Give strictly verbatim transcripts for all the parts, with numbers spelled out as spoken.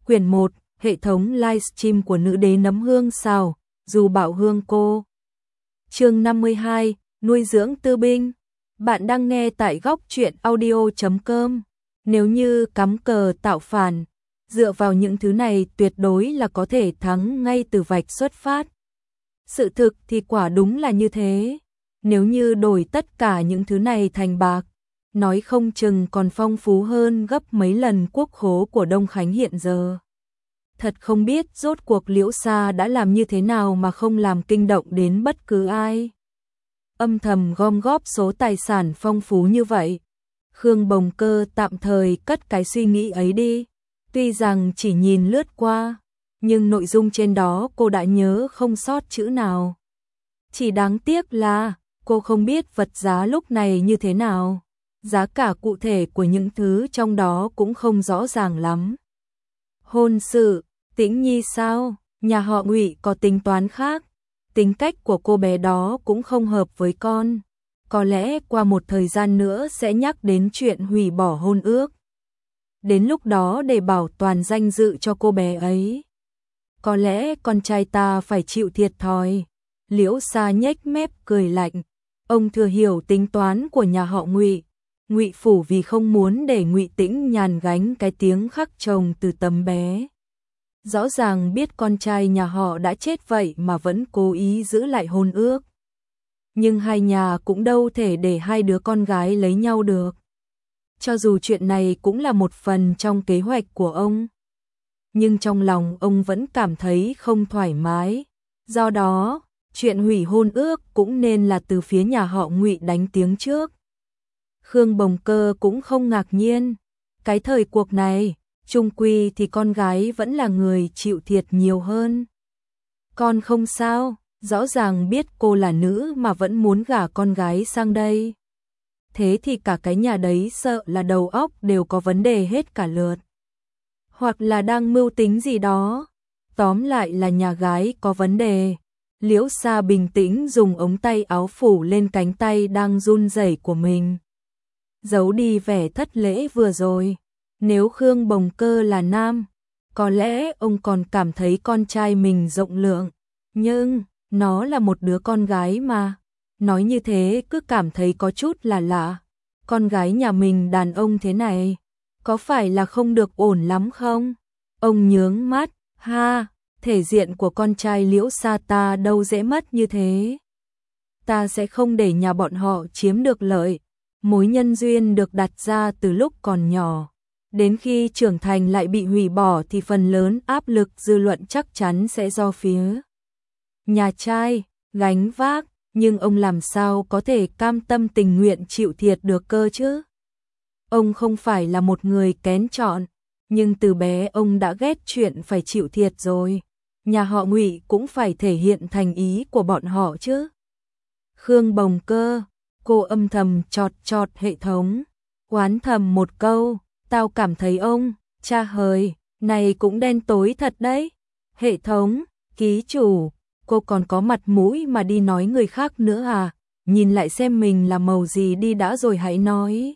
Quyển một, hệ thống livestream của nữ đế nấm hương xào, dù bảo hương cô. Chương năm mươi hai, nuôi dưỡng tư binh. Bạn đang nghe tại góc truyện audio chấm com. Nếu như cắm cờ tạo phản, dựa vào những thứ này tuyệt đối là có thể thắng ngay từ vạch xuất phát. Sự thực thì quả đúng là như thế. Nếu như đổi tất cả những thứ này thành bạc, nói không chừng còn phong phú hơn gấp mấy lần quốc khố của Đông Khánh hiện giờ. Thật không biết rốt cuộc Liễu Sa đã làm như thế nào mà không làm kinh động đến bất cứ ai. Âm thầm gom góp số tài sản phong phú như vậy. Khương Bồng Cơ tạm thời cất cái suy nghĩ ấy đi. Tuy rằng chỉ nhìn lướt qua, nhưng nội dung trên đó cô đã nhớ không sót chữ nào. Chỉ đáng tiếc là cô không biết vật giá lúc này như thế nào. Giá cả cụ thể của những thứ trong đó cũng không rõ ràng lắm. Hôn sự, Tĩnh Nhi sao? Nhà họ Ngụy có tính toán khác. Tính cách của cô bé đó cũng không hợp với con. Có lẽ qua một thời gian nữa sẽ nhắc đến chuyện hủy bỏ hôn ước. Đến lúc đó để bảo toàn danh dự cho cô bé ấy, có lẽ con trai ta phải chịu thiệt thòi. Liễu Sa nhếch mép cười lạnh. Ông thừa hiểu tính toán của nhà họ Ngụy. Ngụy phủ vì không muốn để Ngụy Tĩnh Nhàn gánh cái tiếng khắc chồng từ tấm bé. Rõ ràng biết con trai nhà họ đã chết vậy mà vẫn cố ý giữ lại hôn ước. Nhưng hai nhà cũng đâu thể để hai đứa con gái lấy nhau được. Cho dù chuyện này cũng là một phần trong kế hoạch của ông, nhưng trong lòng ông vẫn cảm thấy không thoải mái. Do đó, chuyện hủy hôn ước cũng nên là từ phía nhà họ Ngụy đánh tiếng trước. Khương Bồng Cơ cũng không ngạc nhiên. Cái thời cuộc này, chung quy thì con gái vẫn là người chịu thiệt nhiều hơn. Con không sao, rõ ràng biết cô là nữ mà vẫn muốn gả con gái sang đây. Thế thì cả cái nhà đấy sợ là đầu óc đều có vấn đề hết cả lượt. Hoặc là đang mưu tính gì đó. Tóm lại là nhà gái có vấn đề. Liễu Sa bình tĩnh dùng ống tay áo phủ lên cánh tay đang run rẩy của mình. Giấu đi vẻ thất lễ vừa rồi. Nếu Khương Bồng Cơ là nam, có lẽ ông còn cảm thấy con trai mình rộng lượng. Nhưng, nó là một đứa con gái mà. Nói như thế cứ cảm thấy có chút là lạ. Con gái nhà mình đàn ông thế này, có phải là không được ổn lắm không? Ông nhướng mắt, ha, thể diện của con trai Liễu Sa ta đâu dễ mất như thế. Ta sẽ không để nhà bọn họ chiếm được lợi. Mối nhân duyên được đặt ra từ lúc còn nhỏ. Đến khi trưởng thành lại bị hủy bỏ thì phần lớn áp lực dư luận chắc chắn sẽ do phía nhà trai gánh vác. Nhưng ông làm sao có thể cam tâm tình nguyện chịu thiệt được cơ chứ? Ông không phải là một người kén chọn, nhưng từ bé ông đã ghét chuyện phải chịu thiệt rồi. Nhà họ Ngụy cũng phải thể hiện thành ý của bọn họ chứ. Khương Bồng Cơ, cô âm thầm chọt chọt hệ thống, oán thầm một câu, tao cảm thấy ông, cha hời, này cũng đen tối thật đấy. Hệ thống, ký chủ, cô còn có mặt mũi mà đi nói người khác nữa à? Nhìn lại xem mình là màu gì đi đã rồi hãy nói.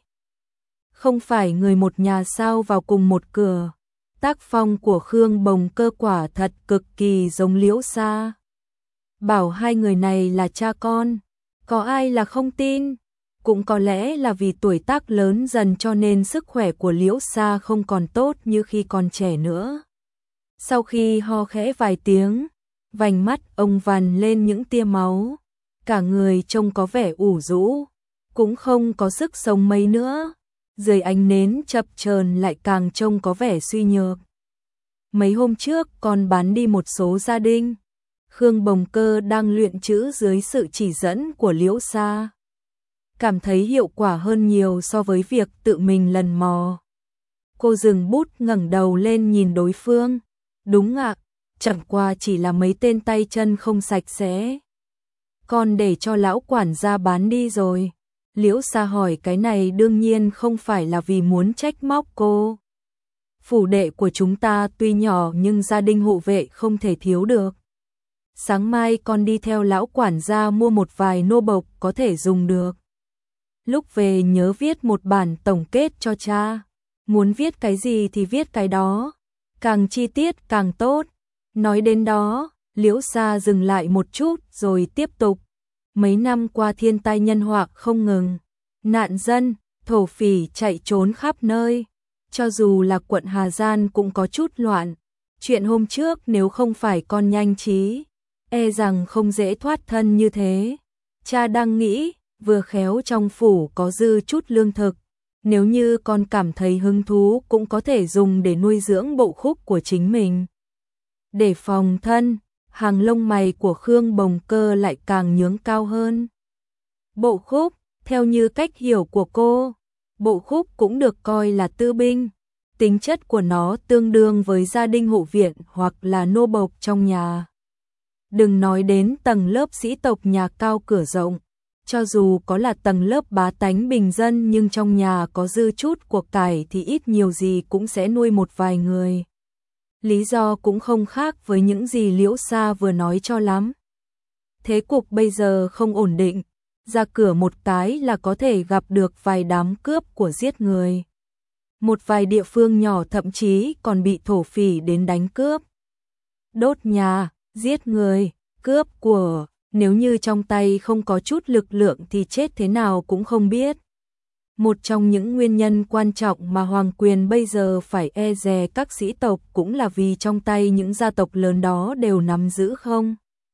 Không phải người một nhà sao vào cùng một cửa. Tác phong của Khương Bồng Cơ quả thật cực kỳ giống Liễu Sa. Bảo hai người này là cha con, có ai là không tin? Cũng có lẽ là vì tuổi tác lớn dần cho nên sức khỏe của Liễu Sa không còn tốt như khi còn trẻ nữa. Sau khi ho khẽ vài tiếng, vành mắt ông vằn lên những tia máu, cả người trông có vẻ ủ rũ, cũng không có sức sống mấy nữa. Dưới ánh nến chập chờn lại càng trông có vẻ suy nhược. Mấy hôm trước còn bán đi một số gia đình. Khương Bồng Cơ đang luyện chữ dưới sự chỉ dẫn của Liễu Sa. Cảm thấy hiệu quả hơn nhiều so với việc tự mình lần mò. Cô dừng bút ngẩng đầu lên nhìn đối phương. Đúng ạ, chẳng qua chỉ là mấy tên tay chân không sạch sẽ. Con để cho lão quản gia bán đi rồi. Liễu Sa hỏi cái này đương nhiên không phải là vì muốn trách móc cô. Phủ đệ của chúng ta tuy nhỏ nhưng gia đình hộ vệ không thể thiếu được. Sáng mai con đi theo lão quản gia mua một vài nô bộc có thể dùng được. Lúc về nhớ viết một bản tổng kết cho cha. Muốn viết cái gì thì viết cái đó. càng chi tiết càng tốt. Nói đến đó, Liễu Sa dừng lại một chút rồi tiếp tục. Mấy năm qua thiên tai nhân họa không ngừng, nạn dân, thổ phỉ chạy trốn khắp nơi. Cho dù là quận Hà Giang cũng có chút loạn. Chuyện hôm trước nếu không phải con nhanh trí, e rằng không dễ thoát thân như thế. Cha đang nghĩ, vừa khéo trong phủ có dư chút lương thực. Nếu như con cảm thấy hứng thú cũng có thể dùng để nuôi dưỡng bộ khúc của chính mình. Để phòng thân, hàng lông mày của Khương Bồng Cơ lại càng nhướng cao hơn. Bộ khúc, theo như cách hiểu của cô, bộ khúc cũng được coi là tư binh. Tính chất của nó tương đương với gia đình hộ viện hoặc là nô bộc trong nhà. Đừng nói đến tầng lớp sĩ tộc nhà cao cửa rộng. Cho dù có là tầng lớp bá tánh bình dân nhưng trong nhà có dư chút của cải thì ít nhiều gì cũng sẽ nuôi một vài người. Lý do cũng không khác với những gì Liễu Sa vừa nói cho lắm. Thế cục bây giờ không ổn định, ra cửa một cái là có thể gặp được vài đám cướp của giết người. Một vài địa phương nhỏ thậm chí còn bị thổ phỉ đến đánh cướp. Đốt nhà, giết người, cướp của, nếu như trong tay không có chút lực lượng thì chết thế nào cũng không biết. Một trong những nguyên nhân quan trọng mà hoàng quyền bây giờ phải e dè các sĩ tộc cũng là vì trong tay những gia tộc lớn đó đều nắm giữ không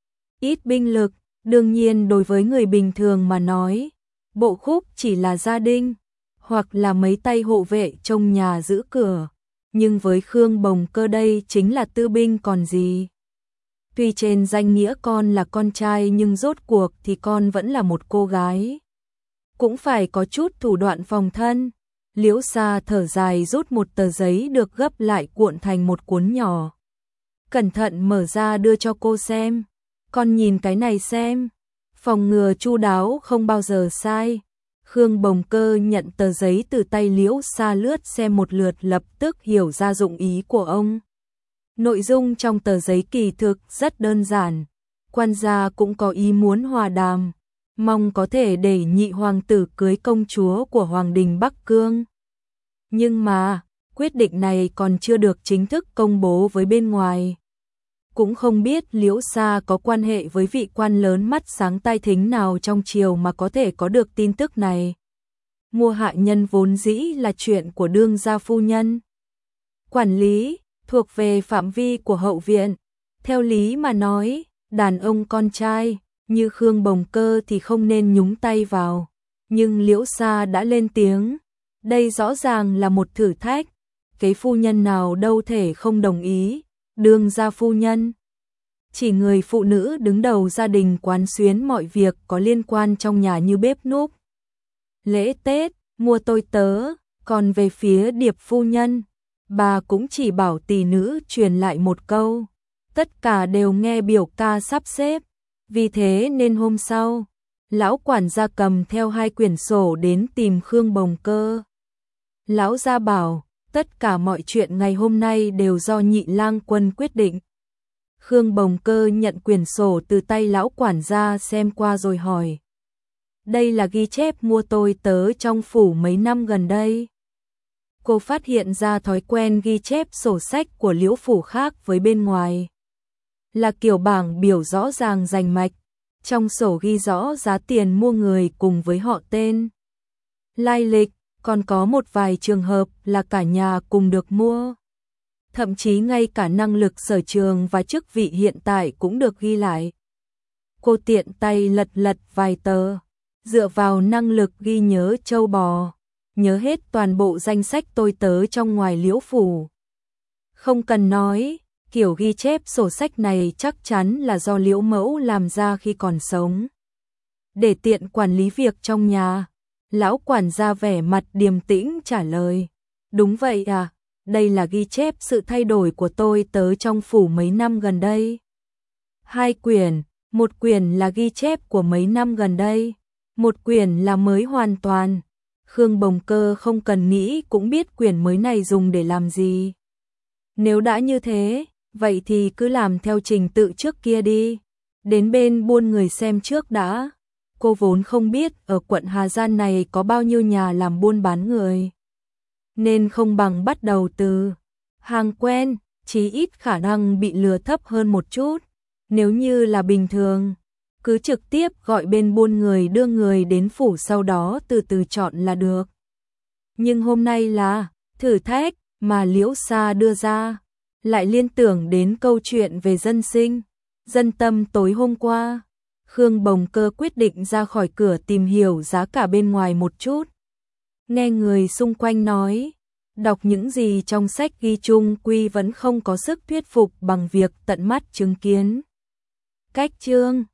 ít binh lực. Đương nhiên đối với người bình thường mà nói, bộ khúc chỉ là gia đình, hoặc là mấy tay hộ vệ trong nhà giữ cửa. Nhưng với Khương Bồng Cơ đây chính là tư binh còn gì. Tuy trên danh nghĩa con là con trai nhưng rốt cuộc thì con vẫn là một cô gái. Cũng phải có chút thủ đoạn phòng thân. Liễu Sa thở dài rút một tờ giấy được gấp lại cuộn thành một cuốn nhỏ. Cẩn thận mở ra đưa cho cô xem. Con nhìn cái này xem. Phòng ngừa chu đáo không bao giờ sai. Khương Bồng Cơ nhận tờ giấy từ tay Liễu Sa lướt xem một lượt lập tức hiểu ra dụng ý của ông. Nội dung trong tờ giấy kỳ thực rất đơn giản. Quan gia cũng có ý muốn hòa đàm, mong có thể để nhị hoàng tử cưới công chúa của Hoàng đình Bắc Cương. Nhưng mà, quyết định này còn chưa được chính thức công bố với bên ngoài. Cũng không biết Liễu Sa có quan hệ với vị quan lớn mắt sáng tai thính nào trong triều mà có thể có được tin tức này. Mua hạ nhân vốn dĩ là chuyện của đương gia phu nhân. Quản lý, thuộc về phạm vi của hậu viện. Theo lý mà nói, đàn ông con trai, như Khương Bồng Cơ thì không nên nhúng tay vào. Nhưng Liễu Sa đã lên tiếng. Đây rõ ràng là một thử thách. Cái phu nhân nào đâu thể không đồng ý. Đương gia phu nhân. Chỉ người phụ nữ đứng đầu gia đình quán xuyến mọi việc có liên quan trong nhà như bếp núc, lễ Tết, mua tôi tớ. Còn về phía Điệp phu nhân, bà cũng chỉ bảo tỷ nữ truyền lại một câu. Tất cả đều nghe biểu ca sắp xếp. Vì thế nên hôm sau, lão quản gia cầm theo hai quyển sổ đến tìm Khương Bồng Cơ. Lão gia bảo, tất cả mọi chuyện ngày hôm nay đều do nhị lang quân quyết định. Khương Bồng Cơ nhận quyển sổ từ tay lão quản gia xem qua rồi hỏi. Đây là ghi chép mua tôi tớ trong phủ mấy năm gần đây. Cô phát hiện ra thói quen ghi chép sổ sách của Liễu phủ khác với bên ngoài. Là kiểu bảng biểu rõ ràng rành mạch. Trong sổ ghi rõ giá tiền mua người cùng với họ tên, lai lịch, còn có một vài trường hợp là cả nhà cùng được mua. Thậm chí ngay cả năng lực sở trường và chức vị hiện tại cũng được ghi lại. Cô tiện tay lật lật vài tờ, dựa vào năng lực ghi nhớ châu bò, nhớ hết toàn bộ danh sách tôi tớ trong ngoài Liễu phủ. Không cần nói, kiểu ghi chép sổ sách này chắc chắn là do Liễu mẫu làm ra khi còn sống. Để tiện quản lý việc trong nhà, lão quản gia vẻ mặt điềm tĩnh trả lời. Đúng vậy à, đây là ghi chép sự thay đổi của tôi tớ trong phủ mấy năm gần đây. Hai quyển, một quyển là ghi chép của mấy năm gần đây, một quyển là mới hoàn toàn. Khương Bồng Cơ không cần nghĩ cũng biết quyển mới này dùng để làm gì. Nếu đã như thế, vậy thì cứ làm theo trình tự trước kia đi. Đến bên buôn người xem trước đã. Cô vốn không biết ở quận Hà Giang này có bao nhiêu nhà làm buôn bán người. Nên không bằng bắt đầu từ hàng quen, chí ít khả năng bị lừa thấp hơn một chút. Nếu như là bình thường, cứ trực tiếp gọi bên buôn người đưa người đến phủ sau đó từ từ chọn là được. Nhưng hôm nay là thử thách mà Liễu Sa đưa ra, lại liên tưởng đến câu chuyện về dân sinh, dân tâm tối hôm qua. Khương Bồng Cơ quyết định ra khỏi cửa tìm hiểu giá cả bên ngoài một chút. Nghe người xung quanh nói, đọc những gì trong sách ghi chung quy vẫn không có sức thuyết phục bằng việc tận mắt chứng kiến. Cách chương